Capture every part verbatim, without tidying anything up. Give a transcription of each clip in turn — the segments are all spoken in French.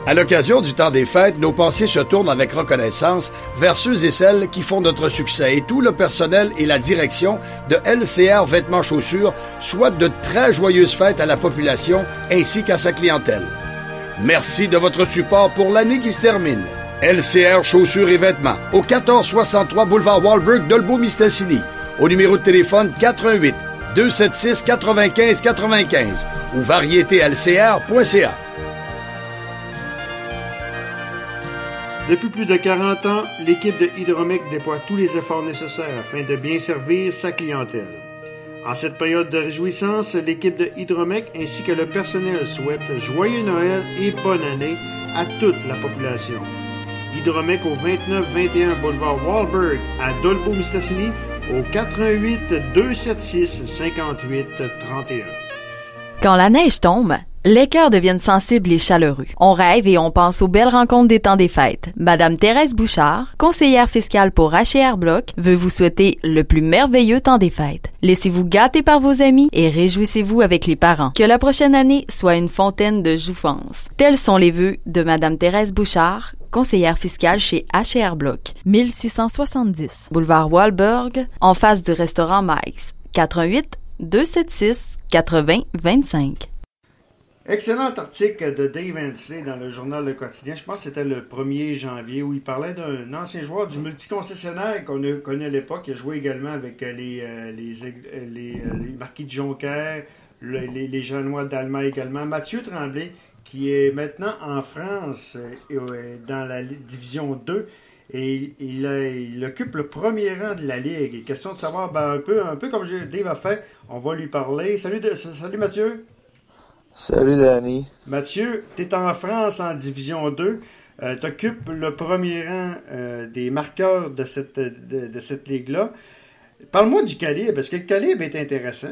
À l'occasion du temps des fêtes, nos pensées se tournent avec reconnaissance vers ceux et celles qui font notre succès et tout le personnel et la direction de L C R Vêtements Chaussures souhaitent de très joyeuses fêtes à la population ainsi qu'à sa clientèle. Merci de votre support pour l'année qui se termine. L C R Chaussures et Vêtements, au quatorze soixante-trois boulevard Walberg, Dolbeau-Mistassini, au numéro de téléphone quatre un huit, deux sept six, quatre-vingt-quinze quatre-vingt-quinze ou variété L C R point C A. Depuis plus de quarante ans, l'équipe de Hydromec déploie tous les efforts nécessaires afin de bien servir sa clientèle. En cette période de réjouissance, l'équipe de Hydromec ainsi que le personnel souhaitent joyeux Noël et bonne année à toute la population. Hydromec au vingt-neuf vingt et un boulevard Walberg à Dolbeau-Mistassini au quatre un huit, deux sept six, cinquante-huit trente et un. Quand la neige tombe, les cœurs deviennent sensibles et chaleureux. On rêve et on pense aux belles rencontres des temps des fêtes. Madame Thérèse Bouchard, conseillère fiscale pour H et R Bloc, veut vous souhaiter le plus merveilleux temps des fêtes. Laissez-vous gâter par vos amis et réjouissez-vous avec les parents. Que la prochaine année soit une fontaine de jouvence. Tels sont les vœux de Madame Thérèse Bouchard, conseillère fiscale chez H et R Bloc, mille six cent soixante-dix, boulevard Walberg, en face du restaurant Mike's. quatre un huit, deux sept six, quatre-vingts vingt-cinq. Excellent article de Dave Hensley dans le journal Le Quotidien. Je pense que c'était le premier janvier où il parlait d'un ancien joueur du multiconcessionnaire qu'on a connu à l'époque. Il a joué également avec les, les, les, les, les Marquis de Jonquière, les, les, les Genois d'Allemagne également. Mathieu Tremblay, qui est maintenant en France dans la division deux. Et il, il occupe le premier rang de la Ligue. Et question de savoir, ben, un, peu, un peu comme Dave a fait, on va lui parler. Salut, de, salut Mathieu. Salut Danny. Mathieu, tu es en France en Division deux. Euh, tu occupes le premier rang euh, des marqueurs de cette, de, de cette ligue-là. Parle-moi du calibre. Est-ce que le calibre est intéressant?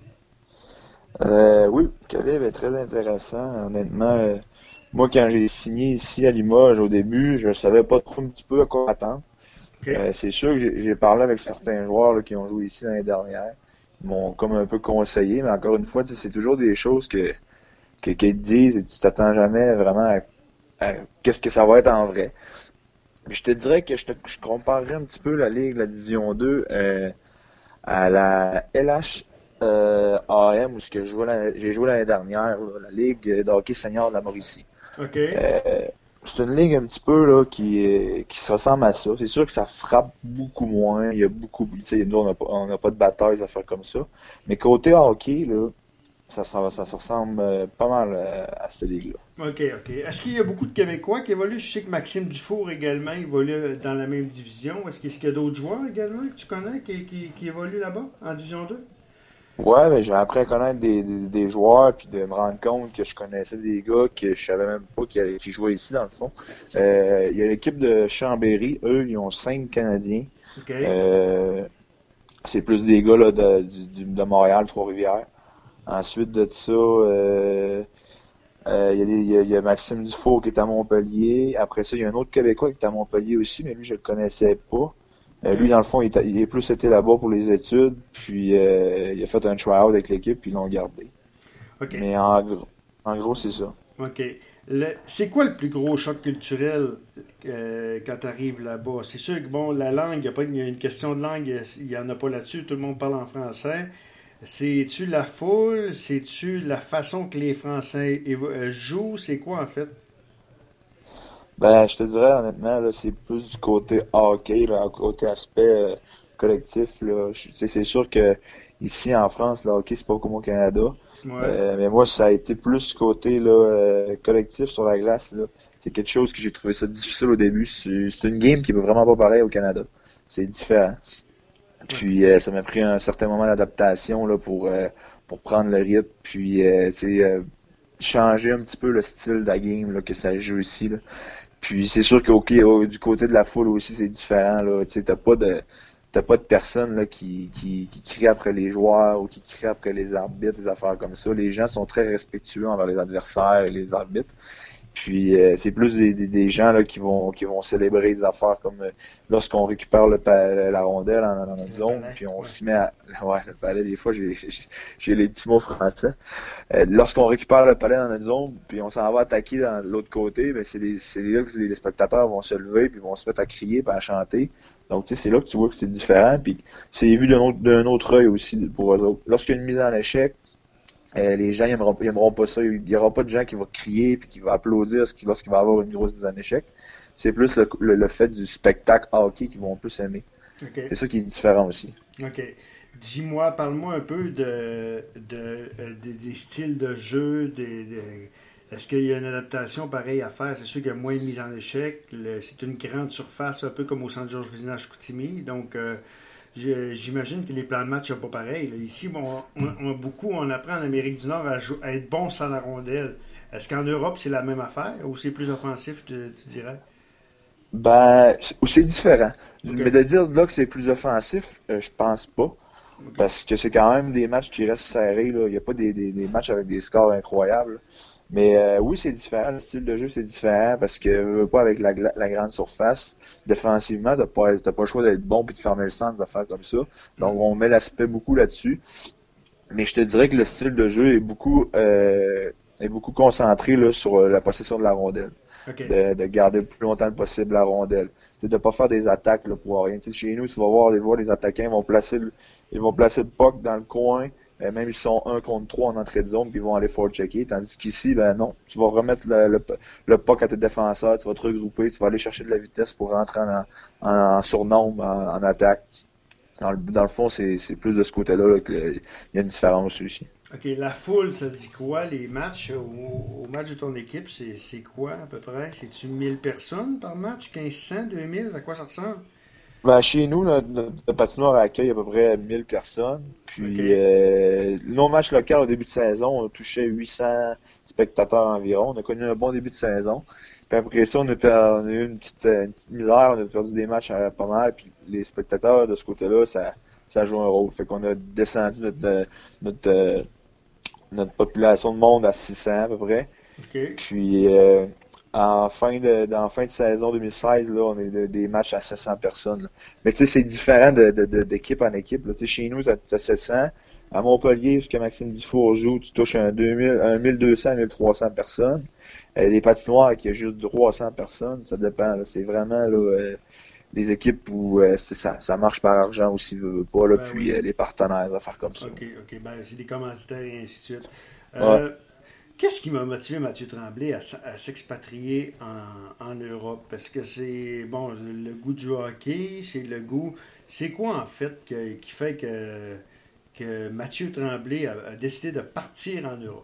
Euh, oui, le calibre est très intéressant. Honnêtement, euh, moi, quand j'ai signé ici à Limoges au début, je ne savais pas trop un petit peu à quoi attendre. Okay. Euh, c'est sûr que j'ai, j'ai parlé avec certains joueurs là, qui ont joué ici l'année dernière. Ils m'ont comme un peu conseillé, mais encore une fois, c'est toujours des choses que qu'ils te disent et tu t'attends jamais vraiment à, à qu'est-ce que ça va être en vrai. Puis je te dirais que je, te, je comparerais un petit peu la Ligue, la Division deux euh, à la L H euh, A M où ce que je jouais la, j'ai joué l'année dernière, là, la Ligue de hockey senior de la Mauricie. Okay. Euh, c'est une ligue un petit peu là qui, qui se ressemble à ça. C'est sûr que ça frappe beaucoup moins. Il y a beaucoup, tu sais, nous on n'a pas, on a pas de batailles à faire comme ça. Mais côté hockey, là, Ça se, ça se ressemble euh, pas mal euh, à cette ligue-là. OK, OK. Est-ce qu'il y a beaucoup de Québécois qui évoluent? Je sais que Maxime Dufour également évolue dans la même division. Est-ce qu'il y a d'autres joueurs également que tu connais qui, qui, qui évoluent là-bas, en Division deux? Ouais, ben, j'ai appris à connaître des, des, des joueurs puis de me rendre compte que je connaissais des gars que je savais même pas qui, qui jouaient ici, dans le fond. Euh, il y a l'équipe de Chambéry. Eux, ils ont cinq Canadiens. OK. Euh, c'est plus des gars là, de, de, de Montréal, Trois-Rivières. Ensuite de ça, euh, euh, il, y a des, il, y a, il y a Maxime Dufour qui est à Montpellier. Après ça, il y a un autre Québécois qui est à Montpellier aussi, mais lui, je le connaissais pas. Euh, lui, dans le fond, il, est, il est plus été là-bas pour les études, puis euh, il a fait un try-out avec l'équipe, puis ils l'ont gardé. Okay. Mais en gros, en gros, c'est ça. OK. Le, c'est quoi le plus gros choc culturel euh, quand tu arrives là-bas? C'est sûr que, bon, la langue, il y a pas il y a une question de langue, il n'y en a pas là-dessus, tout le monde parle en français. C'est-tu la foule? C'est-tu la façon que les Français évo- jouent? C'est quoi, en fait? Ben, je te dirais, honnêtement, là, c'est plus du côté hockey, là, côté aspect euh, collectif, là. Je, c'est sûr que ici, en France, le hockey, c'est pas comme au Canada. Ouais. Euh, mais moi, ça a été plus côté là, euh, collectif sur la glace, là. C'est quelque chose que j'ai trouvé ça difficile au début. C'est, c'est une game qui peut vraiment pas pareil au Canada. C'est différent. Puis euh, ça m'a pris un certain moment d'adaptation là pour euh, pour prendre le rythme, puis euh, tu sais euh, changer un petit peu le style de la game là, que ça joue ici là. Puis c'est sûr qu'au au, du côté de la foule aussi c'est différent là. Tu sais t'as pas de t'as pas de personnes là qui qui qui crient après les joueurs ou qui crient après les arbitres, des affaires comme ça. Les gens sont très respectueux envers les adversaires et les arbitres. Puis euh, c'est plus des, des, des gens là, qui vont qui vont célébrer des affaires comme euh, lorsqu'on récupère le pa- la rondelle dans, dans notre zone, palais, puis on ouais. s'y met à... Ouais, le palais, des fois, j'ai j'ai, j'ai les petits mots français. Euh, lorsqu'on récupère le palais dans notre zone, puis on s'en va attaquer dans l'autre côté, ben c'est les, c'est là que les spectateurs vont se lever, puis vont se mettre à crier, puis à chanter. Donc, tu sais, c'est là que tu vois que c'est différent, puis c'est vu d'un autre, d'un autre œil aussi pour eux autres. Lorsqu'il y a une mise en échec, Euh, les gens n'aimeront aimeront pas ça. Il n'y aura pas de gens qui vont crier puis qui vont applaudir lorsqu'il va y avoir une grosse mise en échec. C'est plus le, le, le fait du spectacle hockey qu'ils vont plus aimer. Okay. C'est ça qui est différent aussi. OK. Dis-moi, parle-moi un peu de, de, de, de des styles de jeu. De, de, est-ce qu'il y a une adaptation pareille à faire? C'est sûr qu'il y a moins de mise en échec. Le, c'est une grande surface, un peu comme au centre Georges Vézina-Chicoutimi. Donc, euh, j'imagine que les plans de match ne sont pas pareils. Là. Ici, bon, on, on, beaucoup, on apprend en Amérique du Nord à, jou- à être bon sans la rondelle. Est-ce qu'en Europe, c'est la même affaire ou c'est plus offensif, tu, tu dirais? Ben, c'est différent. Okay. Mais de dire là que c'est plus offensif, euh, je pense pas. Okay. Parce que c'est quand même des matchs qui restent serrés. Là. Il n'y a pas des, des, des matchs avec des scores incroyables. Mais euh, oui, c'est différent. Le style de jeu, c'est différent parce que euh, pas avec la, la grande surface. Défensivement, t'as pas, t'as pas le choix d'être bon puis de fermer le centre, de faire comme ça. Donc, on met l'aspect beaucoup là-dessus. Mais je te dirais que le style de jeu est beaucoup euh, est beaucoup concentré là, sur la possession de la rondelle. Okay. De, de garder le plus longtemps possible la rondelle. De ne pas faire des attaques là, pour rien. T'sais, chez nous, tu vas voir, les, voir les attaquants vont placer le, ils vont placer le puck dans le coin. Euh, même ils sont un contre trois en entrée de zone, puis ils vont aller forechecker. Tandis qu'ici, ben non, tu vas remettre le, le, le puck à tes défenseurs, tu vas te regrouper, tu vas aller chercher de la vitesse pour rentrer en, en, en surnombre, en, en attaque. Dans le, dans le fond, c'est, c'est plus de ce côté-là là, qu'il y a une différence aussi. OK, la foule, ça dit quoi? Les matchs, au, au match de ton équipe, c'est, c'est quoi à peu près? C'est-tu mille personnes par match? quinze cents, deux mille? À quoi ça ressemble? Ben, chez nous, notre, notre patinoire accueille à peu près mille personnes. Puis, okay. euh, nos matchs locaux au début de saison, on touchait huit cents spectateurs environ. On a connu un bon début de saison. Puis après ça, on a, per, on a eu une petite, une petite misère. On a perdu des matchs à, pas mal. Puis les spectateurs de ce côté-là, ça, ça joue un rôle. Fait qu'on a descendu notre, notre, notre population de monde à six cents à peu près. Okay. Puis, euh, En fin de, en fin de saison deux mille seize, là, on est de, des matchs à sept cents personnes. Là. Mais tu sais, c'est différent de, de, de, d'équipe en équipe. Là. Chez nous, c'est à sept cents. À Montpellier, jusqu'à Maxime Dufour joue, tu touches un, deux mille, un mille deux cents à mille trois cents personnes. Euh, les patinoires qui a juste trois cents personnes, ça dépend. Là. C'est vraiment là, euh, les équipes où euh, c'est ça, ça marche par argent aussi, veut, veut pas. Là, ben puis oui. euh, les partenaires, à faire comme ça. OK, OK. Ben, c'est des commanditaires et ainsi de suite. Euh, ouais. Qu'est-ce qui m'a motivé Mathieu Tremblay à, à s'expatrier en, en Europe? Parce que c'est, bon, le, le goût du hockey, c'est le goût... C'est quoi, en fait, que, qui fait que, que Mathieu Tremblay a, a décidé de partir en Europe?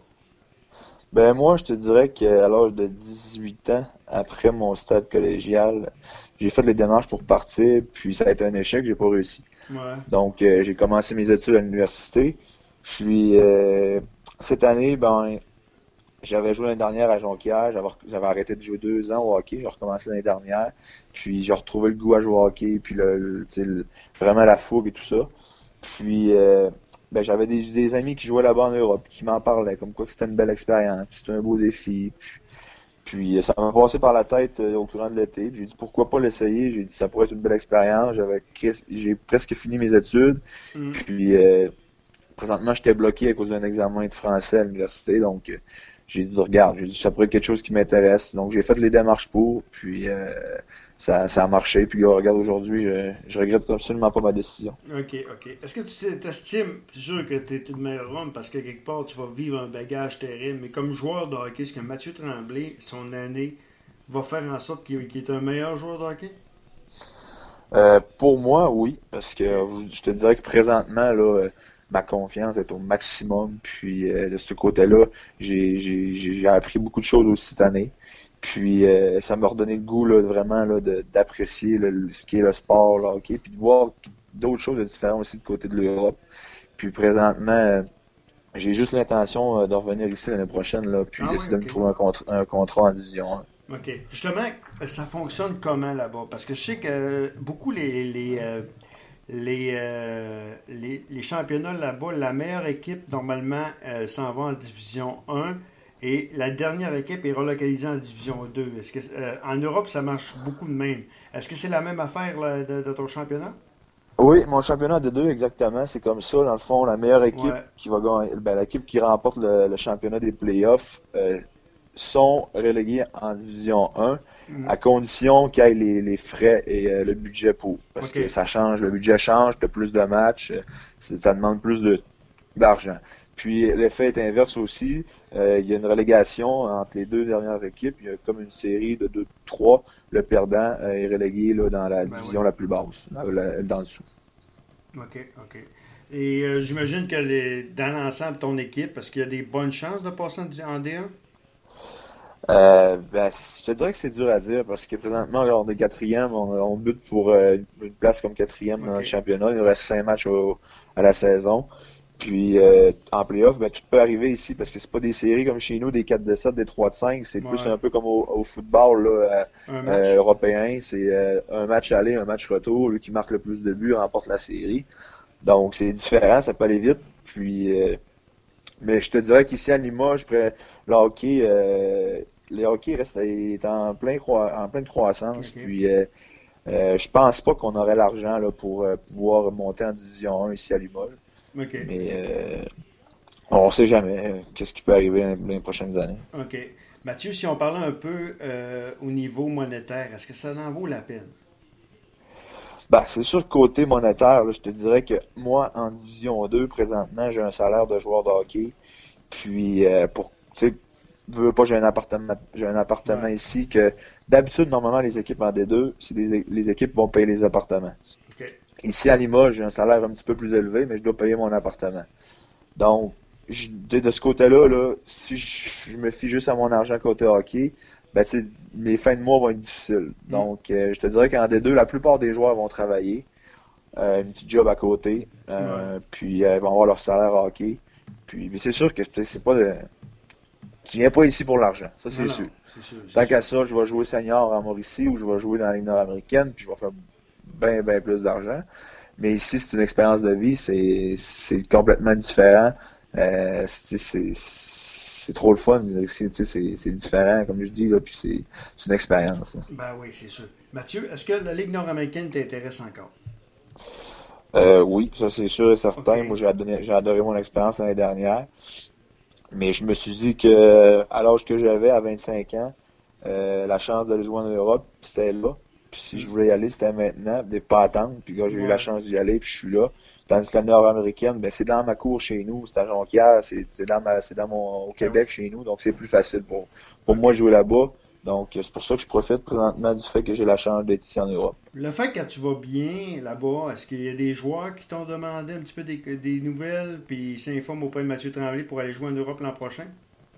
Ben moi, je te dirais qu'à l'âge de dix-huit ans, après mon stade collégial, j'ai fait les démarches pour partir, puis ça a été un échec, j'ai pas réussi. Ouais. Donc, euh, j'ai commencé mes études à l'université. Puis, euh, cette année, ben... J'avais joué l'année dernière à Jonquière, j'avais, j'avais arrêté de jouer deux ans au hockey, j'ai recommencé l'année dernière, puis j'ai retrouvé le goût à jouer au hockey, puis le, le, le vraiment la fougue et tout ça. Puis euh, ben, j'avais des, des amis qui jouaient là-bas en Europe, qui m'en parlaient, comme quoi que c'était une belle expérience, puis c'était un beau défi. Puis, puis ça m'a passé par la tête euh, au courant de l'été, puis j'ai dit pourquoi pas l'essayer, j'ai dit ça pourrait être une belle expérience, j'avais j'ai presque fini mes études, mm. puis euh, présentement j'étais bloqué à cause d'un examen de français à l'université, donc euh, j'ai dit, regarde, j'ai dit, ça pourrait être quelque chose qui m'intéresse. Donc, j'ai fait les démarches pour, puis euh, ça, ça a marché. Puis, regarde, aujourd'hui, je, je regrette absolument pas ma décision. OK, OK. Est-ce que tu t'estimes, c'est sûr que tu es une meilleure homme parce que quelque part, tu vas vivre un bagage terrible, mais comme joueur de hockey, est-ce que Mathieu Tremblay, son année, va faire en sorte qu'il, qu'il est un meilleur joueur de hockey? Euh, pour moi, oui, parce que je te dirais que présentement, là, ma confiance est au maximum. Puis euh, de ce côté-là, j'ai, j'ai, j'ai appris beaucoup de choses aussi cette année. Puis euh, ça m'a redonné le goût là, vraiment là, de, d'apprécier là, ce qui est le sport, le hockey, puis de voir d'autres choses de différentes aussi de côté de l'Europe. Puis présentement, euh, j'ai juste l'intention euh, de revenir ici l'année prochaine, là, puis ah d'essayer oui, okay. de me trouver un, contra- un contrat en division un. OK. Justement, ça fonctionne comment là-bas? Parce que je sais que beaucoup les... les euh... Les, euh, les, les championnats là-bas, la meilleure équipe, normalement, euh, s'en va en division un Et la dernière équipe est relocalisée en Division deux. Est-ce que, euh, en Europe, ça marche beaucoup de même. Est-ce que c'est la même affaire là, de, de ton championnat? Oui, mon championnat de deux, exactement. C'est comme ça. Dans le fond, la meilleure équipe Ouais. qui va gagner, ben, l'équipe qui remporte le, le championnat des playoffs euh, sont relégués en Division un Mm. à condition qu'il y ait les, les frais et euh, le budget pour. Parce OK. que ça change, le budget change, tu as plus de matchs, euh, c'est- ça demande plus de d'argent. Puis l'effet est inverse aussi. Euh, il y a une relégation entre les deux dernières équipes. Il y a comme une série de deux trois. Le perdant euh, est relégué là, dans la Ben division oui. la plus basse, là, là, dans le dessous. OK, OK. Et euh, j'imagine que les, dans l'ensemble, ton équipe, est-ce qu'il y a des bonnes chances de passer en, en D un? Euh, ben, je te dirais que c'est dur à dire parce que présentement, là, on est quatrième, on, on bute pour euh, une place comme quatrième dans le OK. championnat. Il nous reste cinq matchs au- à la saison. Puis euh, en playoff, ben, tout peut arriver ici parce que c'est pas des séries comme chez nous, des quatre de sept, des trois de cinq. C'est plus Ouais. un peu comme au, au football là, euh, Un match? euh, européen. C'est euh, un match aller, un match retour. Lui qui marque le plus de buts remporte la série. Donc c'est différent, ça peut aller vite. Puis, euh, mais je te dirais qu'ici à Limoges, près- le hockey, euh, le hockey reste est en plein croi- en pleine croissance. OK. Puis euh, euh, je pense pas qu'on aurait l'argent là pour euh, pouvoir monter en Division un ici à Limoges. OK. Mais euh, on sait jamais euh, qu'est-ce qui peut arriver dans les prochaines années. OK. Mathieu, si on parlait un peu euh, au niveau monétaire, est-ce que ça en vaut la peine? Ben, c'est sûr que côté monétaire, là, je te dirais que moi, en Division deux, présentement, j'ai un salaire de joueur de hockey. Puis, euh, pour, tu sais, veux pas, j'ai un appartement, j'ai un appartement Ouais. ici que, d'habitude, normalement, les équipes en D deux, c'est les, les équipes vont payer les appartements. OK. Ici, à Limoges, j'ai un salaire un petit peu plus élevé, mais je dois payer mon appartement. Donc, je- tu sais, de ce côté-là, là, si je, je me fie juste à mon argent côté hockey, ben, tu sais, mes fins de mois vont être difficiles. Donc, euh, je te dirais qu'en D deux, la plupart des joueurs vont travailler, euh, une petite job à côté, euh, puis euh, ils vont avoir leur salaire hockey. Puis, mais c'est sûr que tu sais, c'est pas de... Tu viens pas ici pour l'argent, ça c'est Non, sûr. non, c'est sûr. c'est Tant sûr. qu'à ça, je vais jouer senior en Mauricie ou je vais jouer dans la Ligue nord-américaine, puis je vais faire bien, bien plus d'argent. Mais ici, c'est une expérience de vie, c'est, c'est complètement différent. Euh, c'est, c'est, c'est trop le fun. C'est, tu sais, c'est, c'est différent, comme je dis, là, puis c'est, c'est une expérience. Là. Ben oui, c'est sûr. Mathieu, est-ce que la Ligue nord-américaine t'intéresse encore? Euh, oui, ça c'est sûr et certain. OK. Moi, j'ai adoré, j'ai adoré mon expérience l'année dernière. Mais je me suis dit que à l'âge que j'avais, à vingt-cinq ans, euh, la chance d'aller jouer en Europe, c'était là. Puis si je voulais y aller, c'était maintenant, des pas attendre. Puis là, j'ai eu Ouais. la chance d'y aller, puis je suis là. Tandis que la nord-américaine, ben c'est dans ma cour chez nous, c'est à Jonquière, c'est, c'est dans ma, c'est dans mon, au Québec chez nous, donc c'est plus facile pour, pour OK. moi de jouer là-bas. Donc c'est pour ça que je profite présentement du fait que j'ai la chance d'être ici en Europe. Le fait que tu vas bien là-bas, est-ce qu'il y a des joueurs qui t'ont demandé un petit peu des, des nouvelles, puis ils s'informent auprès de Mathieu Tremblay pour aller jouer en Europe l'an prochain?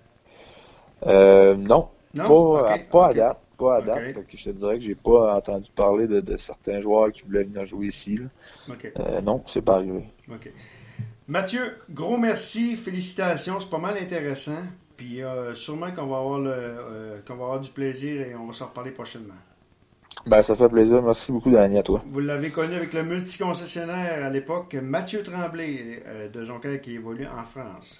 Euh, non, Non? pas, OK, pas à OK. date, pas à OK. date. Fait que je te dirais que j'ai pas entendu parler de, de certains joueurs qui voulaient venir jouer ici, là. OK. Euh, non, c'est pas arrivé. OK. Mathieu, gros merci, félicitations, c'est pas mal intéressant. Puis euh, sûrement qu'on va avoir le, euh, qu'on va avoir du plaisir et on va s'en reparler prochainement. Ben, ça fait plaisir. Merci beaucoup, Dani, à toi. Vous l'avez connu avec le multiconcessionnaire à l'époque, Mathieu Tremblay euh, de Jonquière qui évolue en France.